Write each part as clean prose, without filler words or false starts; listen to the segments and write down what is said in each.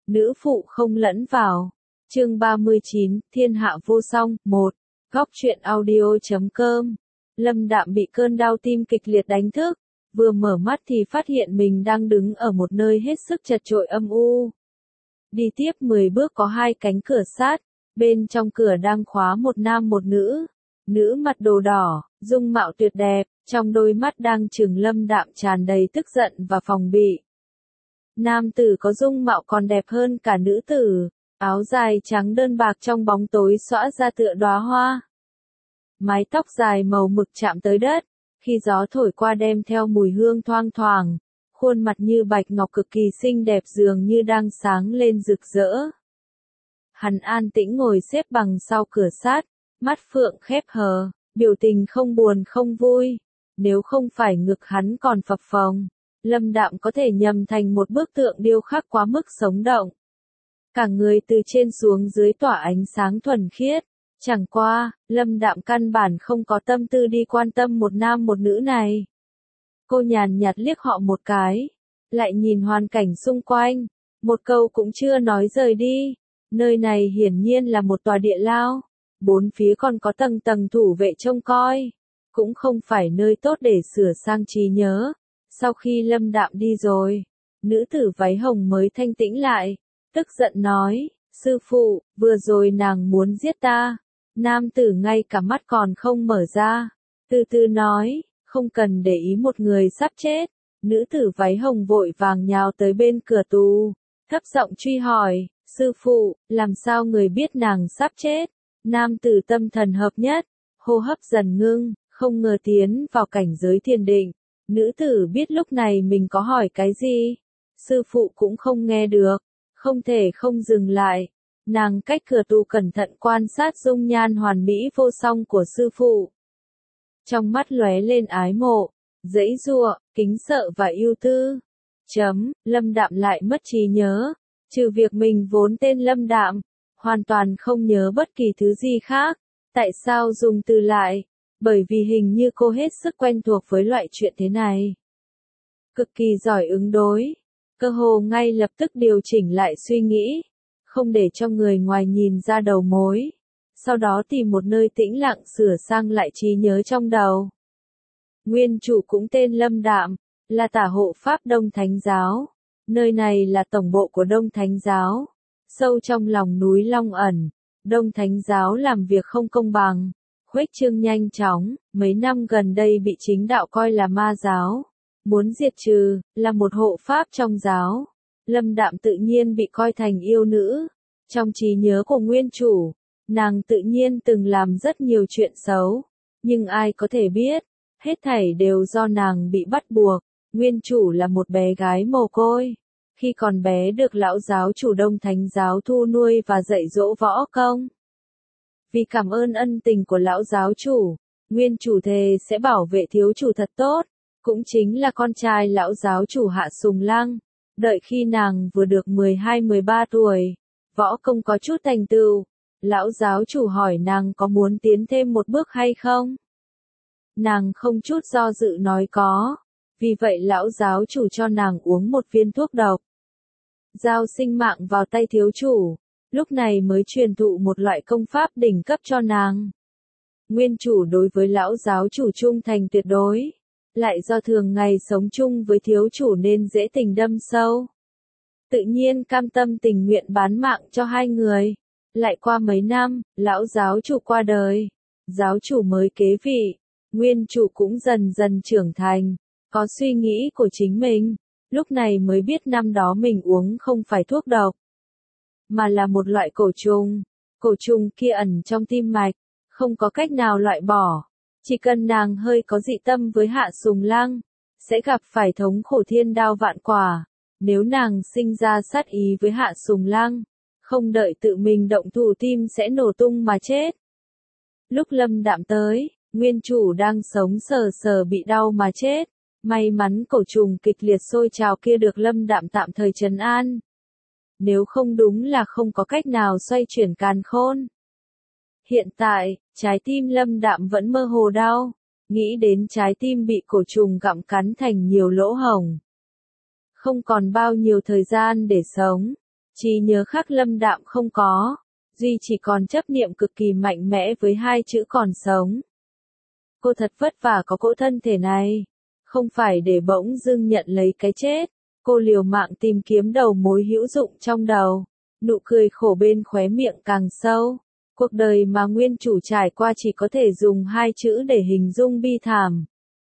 nữ phụ không lẫn vào. Chương 39, Thiên hạ vô song, 1. Góc truyện audio.com. Lâm Đạm bị cơn đau tim kịch liệt đánh thức, vừa mở mắt thì phát hiện mình đang đứng ở một nơi hết sức chật chội âm u. Đi tiếp 10 bước có 2 cánh cửa sát, bên trong cửa đang khóa một nam một nữ. Nữ mặc đồ đỏ, dung mạo tuyệt đẹp, trong đôi mắt đang trừng Lâm Đạm tràn đầy tức giận và phòng bị. Nam tử có dung mạo còn đẹp hơn cả nữ tử, áo dài trắng đơn bạc trong bóng tối xõa ra tựa đóa hoa. Mái tóc dài màu mực chạm tới đất, khi gió thổi qua đem theo mùi hương thoang thoảng, khuôn mặt như bạch ngọc cực kỳ xinh đẹp dường như đang sáng lên rực rỡ. Hắn an tĩnh ngồi xếp bằng sau cửa sát, mắt phượng khép hờ, biểu tình không buồn không vui. Nếu không phải ngực hắn còn phập phồng, Lâm Đạm có thể nhầm thành một bức tượng điêu khắc quá mức sống động. Cả người từ trên xuống dưới tỏa ánh sáng thuần khiết. Chẳng qua, Lâm Đạm căn bản không có tâm tư đi quan tâm một nam một nữ này. Cô nhàn nhạt liếc họ một cái, lại nhìn hoàn cảnh xung quanh, một câu cũng chưa nói rời đi. Nơi này hiển nhiên là một tòa địa lao, bốn phía còn có tầng tầng thủ vệ trông coi, cũng không phải nơi tốt để sửa sang trí nhớ. Sau khi Lâm Đạm đi rồi, nữ tử váy hồng mới thanh tĩnh lại, tức giận nói, sư phụ, vừa rồi nàng muốn giết ta. Nam tử ngay cả mắt còn không mở ra, từ từ nói, không cần để ý một người sắp chết. Nữ tử váy hồng vội vàng nhào tới bên cửa tù, thấp giọng truy hỏi, sư phụ, làm sao người biết nàng sắp chết? Nam tử tâm thần hợp nhất, hô hấp dần ngưng, không ngờ tiến vào cảnh giới thiền định. Nữ tử biết lúc này mình có hỏi cái gì, sư phụ cũng không nghe được, không thể không dừng lại. Nàng cách cửa tù cẩn thận quan sát dung nhan hoàn mỹ vô song của sư phụ. Trong mắt lóe lên ái mộ, giãy giụa, kính sợ và ưu tư. Lâm Đạm lại mất trí nhớ, trừ việc mình vốn tên Lâm Đạm, hoàn toàn không nhớ bất kỳ thứ gì khác. Tại sao dùng từ lại? Bởi vì hình như cô hết sức quen thuộc với loại chuyện thế này. Cực kỳ giỏi ứng đối, cơ hồ ngay lập tức điều chỉnh lại suy nghĩ, không để cho người ngoài nhìn ra đầu mối, sau đó tìm một nơi tĩnh lặng sửa sang lại trí nhớ trong đầu. Nguyên chủ cũng tên Lâm Đạm, là tả hộ pháp Đông Thánh Giáo. Nơi này là tổng bộ của Đông Thánh Giáo. Sâu trong lòng núi Long ẩn, Đông Thánh Giáo làm việc không công bằng, khuếch trương nhanh chóng, mấy năm gần đây bị chính đạo coi là ma giáo, muốn diệt trừ, là một hộ pháp trong giáo. Lâm Đạm tự nhiên bị coi thành yêu nữ. Trong trí nhớ của nguyên chủ, nàng tự nhiên từng làm rất nhiều chuyện xấu, nhưng ai có thể biết, hết thảy đều do nàng bị bắt buộc. Nguyên chủ là một bé gái mồ côi, khi còn bé được lão giáo chủ Đông Thánh Giáo thu nuôi và dạy dỗ võ công. Vì cảm ơn ân tình của lão giáo chủ, nguyên chủ thề sẽ bảo vệ thiếu chủ thật tốt, cũng chính là con trai lão giáo chủ Hạ Sùng Lăng. Đợi khi nàng vừa được 12-13 tuổi, võ công có chút thành tựu, lão giáo chủ hỏi nàng có muốn tiến thêm một bước hay không? Nàng không chút do dự nói có, vì vậy lão giáo chủ cho nàng uống một viên thuốc độc. Giao sinh mạng vào tay thiếu chủ, lúc này mới truyền thụ một loại công pháp đỉnh cấp cho nàng. Nguyên chủ đối với lão giáo chủ trung thành tuyệt đối, lại do thường ngày sống chung với thiếu chủ nên dễ tình đâm sâu. Tự nhiên cam tâm tình nguyện bán mạng cho hai người. Lại qua mấy năm, lão giáo chủ qua đời, giáo chủ mới kế vị, nguyên chủ cũng dần dần trưởng thành, có suy nghĩ của chính mình, lúc này mới biết năm đó mình uống không phải thuốc độc, mà là một loại cổ trùng kia ẩn trong tim mạch, không có cách nào loại bỏ. Chỉ cần nàng hơi có dị tâm với Hạ Sùng Lăng, sẽ gặp phải thống khổ thiên đao vạn quả. Nếu nàng sinh ra sát ý với Hạ Sùng Lăng, không đợi tự mình động thủ tim sẽ nổ tung mà chết. Lúc Lâm Đạm tới, nguyên chủ đang sống sờ sờ bị đau mà chết. May mắn cổ trùng kịch liệt sôi trào kia được Lâm Đạm tạm thời trấn an. Nếu không đúng là không có cách nào xoay chuyển càn khôn. Hiện tại, trái tim Lâm Đạm vẫn mơ hồ đau, nghĩ đến trái tim bị cổ trùng gặm cắn thành nhiều lỗ hổng. Không còn bao nhiêu thời gian để sống, Trí nhớ khác Lâm Đạm không có, duy chỉ còn chấp niệm cực kỳ mạnh mẽ với hai chữ còn sống. Cô thật vất vả có cỗ thân thể này, không phải để bỗng dưng nhận lấy cái chết. Cô liều mạng tìm kiếm đầu mối hữu dụng trong đầu, nụ cười khổ bên khóe miệng càng sâu. Cuộc đời mà nguyên chủ trải qua chỉ có thể dùng hai chữ để hình dung bi thảm.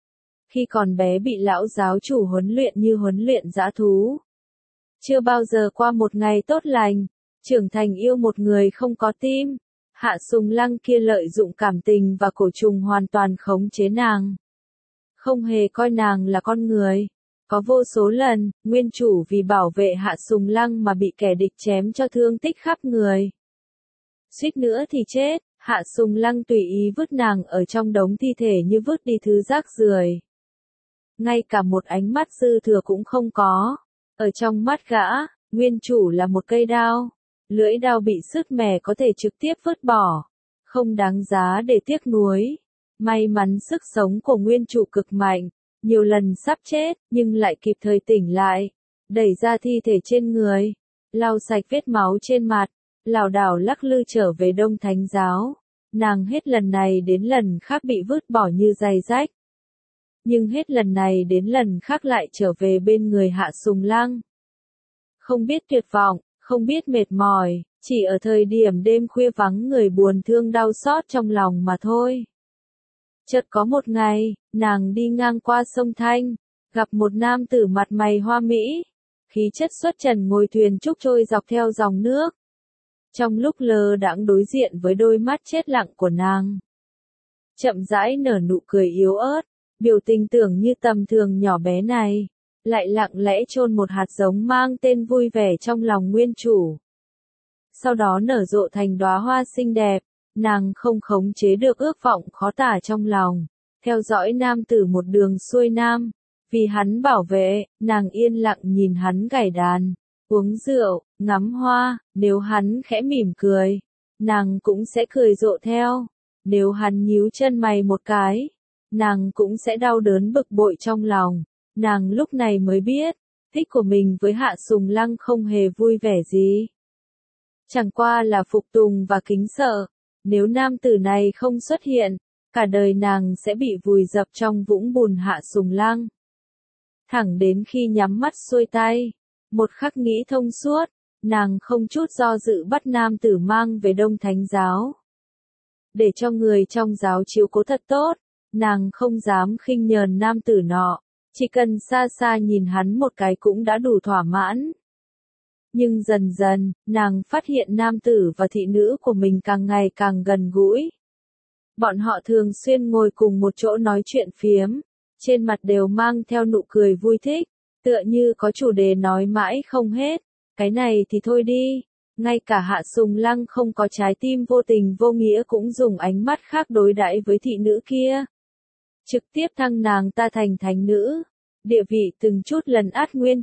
Khi còn bé bị lão giáo chủ huấn luyện như huấn luyện dã thú. Chưa bao giờ qua một ngày tốt lành, trưởng thành yêu một người không có tim. Hạ Sùng Lăng kia lợi dụng cảm tình và cổ trùng hoàn toàn khống chế nàng. Không hề coi nàng là con người. Có vô số lần, nguyên chủ vì bảo vệ Hạ Sùng Lăng mà bị kẻ địch chém cho thương tích khắp người. Suýt nữa thì chết, Hạ Sùng Lăng tùy ý vứt nàng ở trong đống thi thể như vứt đi thứ rác rưởi. Ngay cả một ánh mắt dư thừa cũng không có. Ở trong mắt gã, nguyên chủ là một cây đao. Lưỡi đao bị sứt mẻ có thể trực tiếp vứt bỏ. Không đáng giá để tiếc nuối. May mắn sức sống của nguyên chủ cực mạnh. Nhiều lần sắp chết, nhưng lại kịp thời tỉnh lại. Đẩy ra thi thể trên người. Lau sạch vết máu trên mặt. Lảo đảo lắc lư trở về Đông Thánh giáo. Nàng hết lần này đến lần khác bị vứt bỏ như giày rách. Nhưng hết lần này đến lần khác lại trở về bên người Hạ Sùng Lăng. Không biết tuyệt vọng, không biết mệt mỏi, chỉ ở thời điểm đêm khuya vắng người buồn thương đau xót trong lòng mà thôi. Chợt có một ngày, nàng đi ngang qua sông Thanh, gặp một nam tử mặt mày hoa mỹ, khí chất xuất trần ngồi thuyền trúc trôi dọc theo dòng nước. Trong lúc lơ đãng đối diện với đôi mắt chết lặng của nàng, chậm rãi nở nụ cười yếu ớt, biểu tình tưởng như tầm thường nhỏ bé này, lại lặng lẽ chôn một hạt giống mang tên vui vẻ trong lòng nguyên chủ. Sau đó nở rộ thành đóa hoa xinh đẹp, nàng không khống chế được ước vọng khó tả trong lòng, theo dõi nam tử một đường xuôi nam, vì hắn bảo vệ, nàng yên lặng nhìn hắn gảy đàn, uống rượu, ngắm hoa, nếu hắn khẽ mỉm cười, nàng cũng sẽ cười rộ theo, nếu hắn nhíu chân mày một cái, nàng cũng sẽ đau đớn bực bội trong lòng. Nàng lúc này mới biết, thích của mình với Hạ Sùng Lăng không hề vui vẻ gì. Chẳng qua là phục tùng và kính sợ, nếu nam tử này không xuất hiện, cả đời nàng sẽ bị vùi dập trong vũng bùn Hạ Sùng Lăng. Thẳng đến khi nhắm mắt xuôi tay, một khắc nghĩ thông suốt, nàng không chút do dự bắt nam tử mang về Đông Thánh giáo. Để cho người trong giáo chiếu cố thật tốt, nàng không dám khinh nhờn nam tử nọ. Chỉ cần xa xa nhìn hắn một cái cũng đã đủ thỏa mãn. Nhưng dần dần, nàng phát hiện nam tử và thị nữ của mình càng ngày càng gần gũi. Bọn họ thường xuyên ngồi cùng một chỗ nói chuyện phiếm, trên mặt đều mang theo nụ cười vui thích, tựa như có chủ đề nói mãi không hết. Cái này thì thôi đi, ngay cả Hạ Sùng Lăng không có trái tim vô tình vô nghĩa cũng dùng ánh mắt khác đối đãi với thị nữ kia. Trực tiếp thăng nàng ta thành thánh nữ, địa vị từng chút lần át nguyên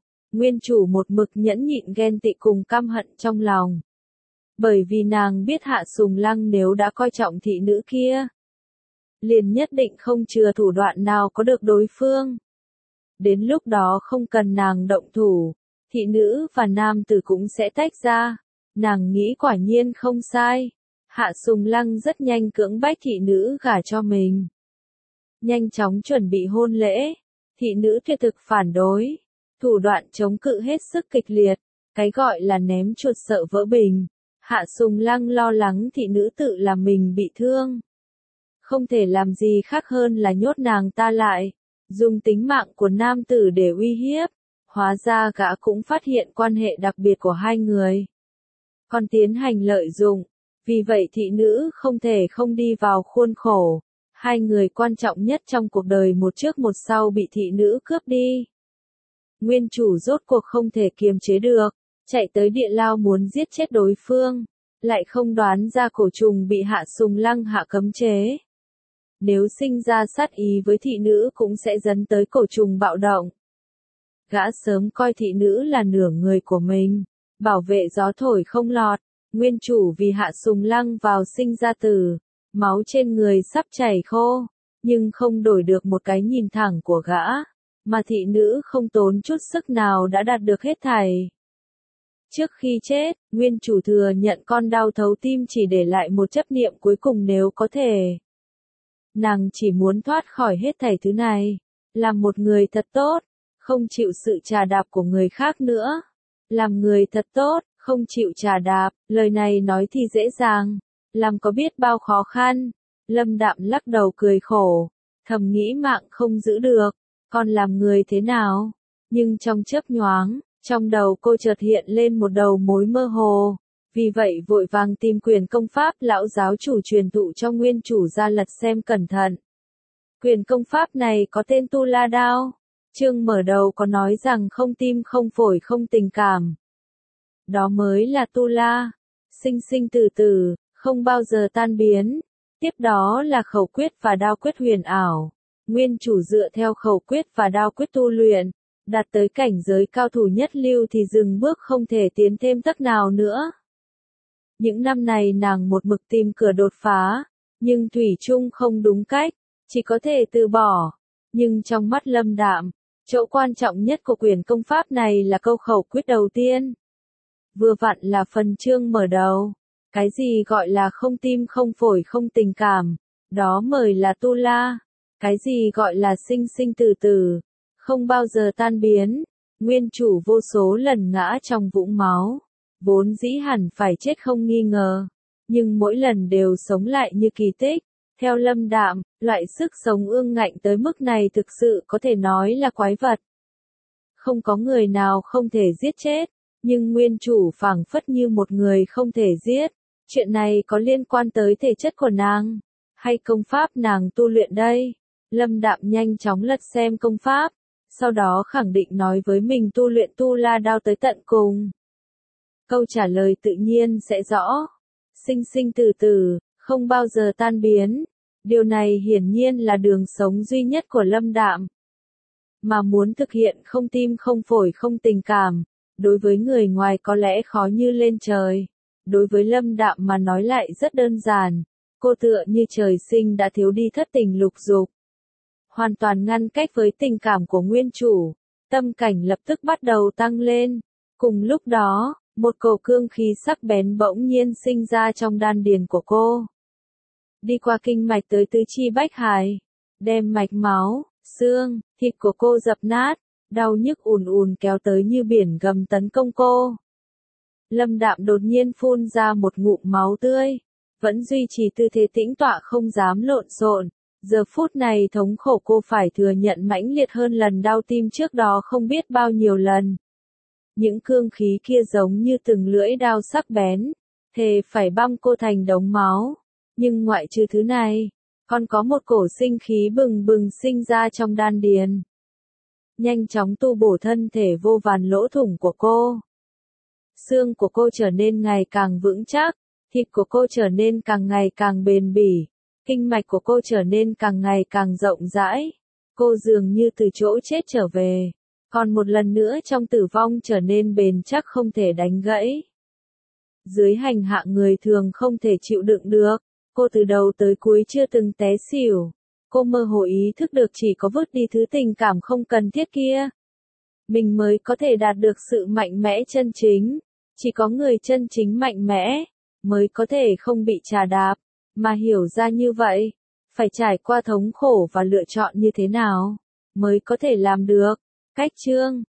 chủ một mực nhẫn nhịn ghen tị cùng căm hận trong lòng. Bởi vì nàng biết Hạ Sùng Lăng nếu đã coi trọng thị nữ kia, liền nhất định không chừa thủ đoạn nào có được đối phương. Đến lúc đó không cần nàng động thủ, thị nữ và nam tử cũng sẽ tách ra. Nàng nghĩ quả nhiên không sai. Hạ Sùng Lăng rất nhanh cưỡng bách thị nữ gả cho mình. Nhanh chóng chuẩn bị hôn lễ, thị nữ tuyệt thực phản đối, thủ đoạn chống cự hết sức kịch liệt, cái gọi là ném chuột sợ vỡ bình. Hạ Sùng Lăng lo lắng thị nữ tự làm mình bị thương. Không thể làm gì khác hơn là nhốt nàng ta lại, dùng tính mạng của nam tử để uy hiếp. Hóa ra gã cũng phát hiện quan hệ đặc biệt của hai người, còn tiến hành lợi dụng, vì vậy thị nữ không thể không đi vào khuôn khổ. Hai người quan trọng nhất trong cuộc đời một trước một sau bị thị nữ cướp đi. Nguyên chủ rốt cuộc không thể kiềm chế được, chạy tới địa lao muốn giết chết đối phương, lại không đoán ra cổ trùng bị Hạ Sùng Lăng hạ cấm chế. Nếu sinh ra sát ý với thị nữ cũng sẽ dẫn tới cổ trùng bạo động. Gã sớm coi thị nữ là nửa người của mình, bảo vệ gió thổi không lọt. Nguyên chủ vì Hạ Sùng Lăng vào sinh ra tử, máu trên người sắp chảy khô, nhưng không đổi được một cái nhìn thẳng của gã, mà thị nữ không tốn chút sức nào đã đạt được hết thảy. Trước khi chết, nguyên chủ thừa nhận con đau thấu tim chỉ để lại một chấp niệm cuối cùng nếu có thể. Nàng chỉ muốn thoát khỏi hết thảy thứ này, làm một người thật tốt, không chịu sự trà đạp của người khác nữa. Làm người thật tốt, không chịu trà đạp, lời này nói thì dễ dàng, làm có biết bao khó khăn. Lâm Đạm lắc đầu cười khổ, thầm nghĩ mạng không giữ được, còn làm người thế nào? Nhưng trong chớp nhoáng, trong đầu cô chợt hiện lên một đầu mối mơ hồ, vì vậy vội vàng tìm quyền công pháp lão giáo chủ truyền thụ cho nguyên chủ ra lật xem cẩn thận. Quyền công pháp này có tên Tu La Đao. Chương mở đầu có nói rằng không tim không phổi không tình cảm. Đó mới là Tu La, sinh sinh tử tử, không bao giờ tan biến. Tiếp đó là khẩu quyết và đao quyết huyền ảo. Nguyên chủ dựa theo khẩu quyết và đao quyết tu luyện, đạt tới cảnh giới cao thủ nhất lưu thì dừng bước không thể tiến thêm tấc nào nữa. Những năm này nàng một mực tìm cửa đột phá, nhưng thủy chung không đúng cách, chỉ có thể từ bỏ. Nhưng trong mắt Lâm Đạm, chỗ quan trọng nhất của quyền công pháp này là câu khẩu quyết đầu tiên. Vừa vặn là phần chương mở đầu. Cái gì gọi là không tim không phổi không tình cảm, đó mới là Tu La. Cái gì gọi là sinh sinh tử tử, không bao giờ tan biến. Nguyên chủ vô số lần ngã trong vũng máu, vốn dĩ hẳn phải chết không nghi ngờ, nhưng mỗi lần đều sống lại như kỳ tích. Theo Lâm Đạm, loại sức sống ương ngạnh tới mức này thực sự có thể nói là quái vật. Không có người nào không thể giết chết, nhưng nguyên chủ phảng phất như một người không thể giết. Chuyện này có liên quan tới thể chất của nàng, hay công pháp nàng tu luyện đây? Lâm Đạm nhanh chóng lật xem công pháp, sau đó khẳng định nói với mình tu luyện Tu La Đao tới tận cùng. Câu trả lời tự nhiên sẽ rõ. Sinh sinh tử tử, không bao giờ tan biến. Điều này hiển nhiên là đường sống duy nhất của Lâm Đạm. Mà muốn thực hiện không tim không phổi không tình cảm, đối với người ngoài có lẽ khó như lên trời. Đối với Lâm Đạm mà nói lại rất đơn giản, cô tựa như trời sinh đã thiếu đi thất tình lục dục. Hoàn toàn ngăn cách với tình cảm của nguyên chủ, tâm cảnh lập tức bắt đầu tăng lên. Cùng lúc đó, một cổ cương khí sắc bén bỗng nhiên sinh ra trong đan điền của cô. Đi qua kinh mạch tới tứ chi bách hải, đem mạch máu, xương, thịt của cô dập nát, đau nhức ùn ùn kéo tới như biển gầm tấn công cô. Lâm Đạm đột nhiên phun ra một ngụm máu tươi, vẫn duy trì tư thế tĩnh tọa không dám lộn xộn. Giờ phút này thống khổ cô phải thừa nhận mãnh liệt hơn lần đau tim trước đó không biết bao nhiêu lần. Những cương khí kia giống như từng lưỡi đao sắc bén, thề phải băm cô thành đống máu. Nhưng ngoại trừ thứ này, còn có một cổ sinh khí bừng bừng sinh ra trong đan điền. Nhanh chóng tu bổ thân thể vô vàn lỗ thủng của cô. Xương của cô trở nên ngày càng vững chắc, thịt của cô trở nên càng ngày càng bền bỉ, kinh mạch của cô trở nên càng ngày càng rộng rãi. Cô dường như từ chỗ chết trở về, còn một lần nữa trong tử vong trở nên bền chắc không thể đánh gãy. Dưới hành hạ người thường không thể chịu đựng được, cô từ đầu tới cuối chưa từng té xỉu. Cô mơ hồ ý thức được chỉ có vứt đi thứ tình cảm không cần thiết kia, mình mới có thể đạt được sự mạnh mẽ chân chính. Chỉ có người chân chính mạnh mẽ, mới có thể không bị trà đạp, mà hiểu ra như vậy, phải trải qua thống khổ và lựa chọn như thế nào, mới có thể làm được. Cách chương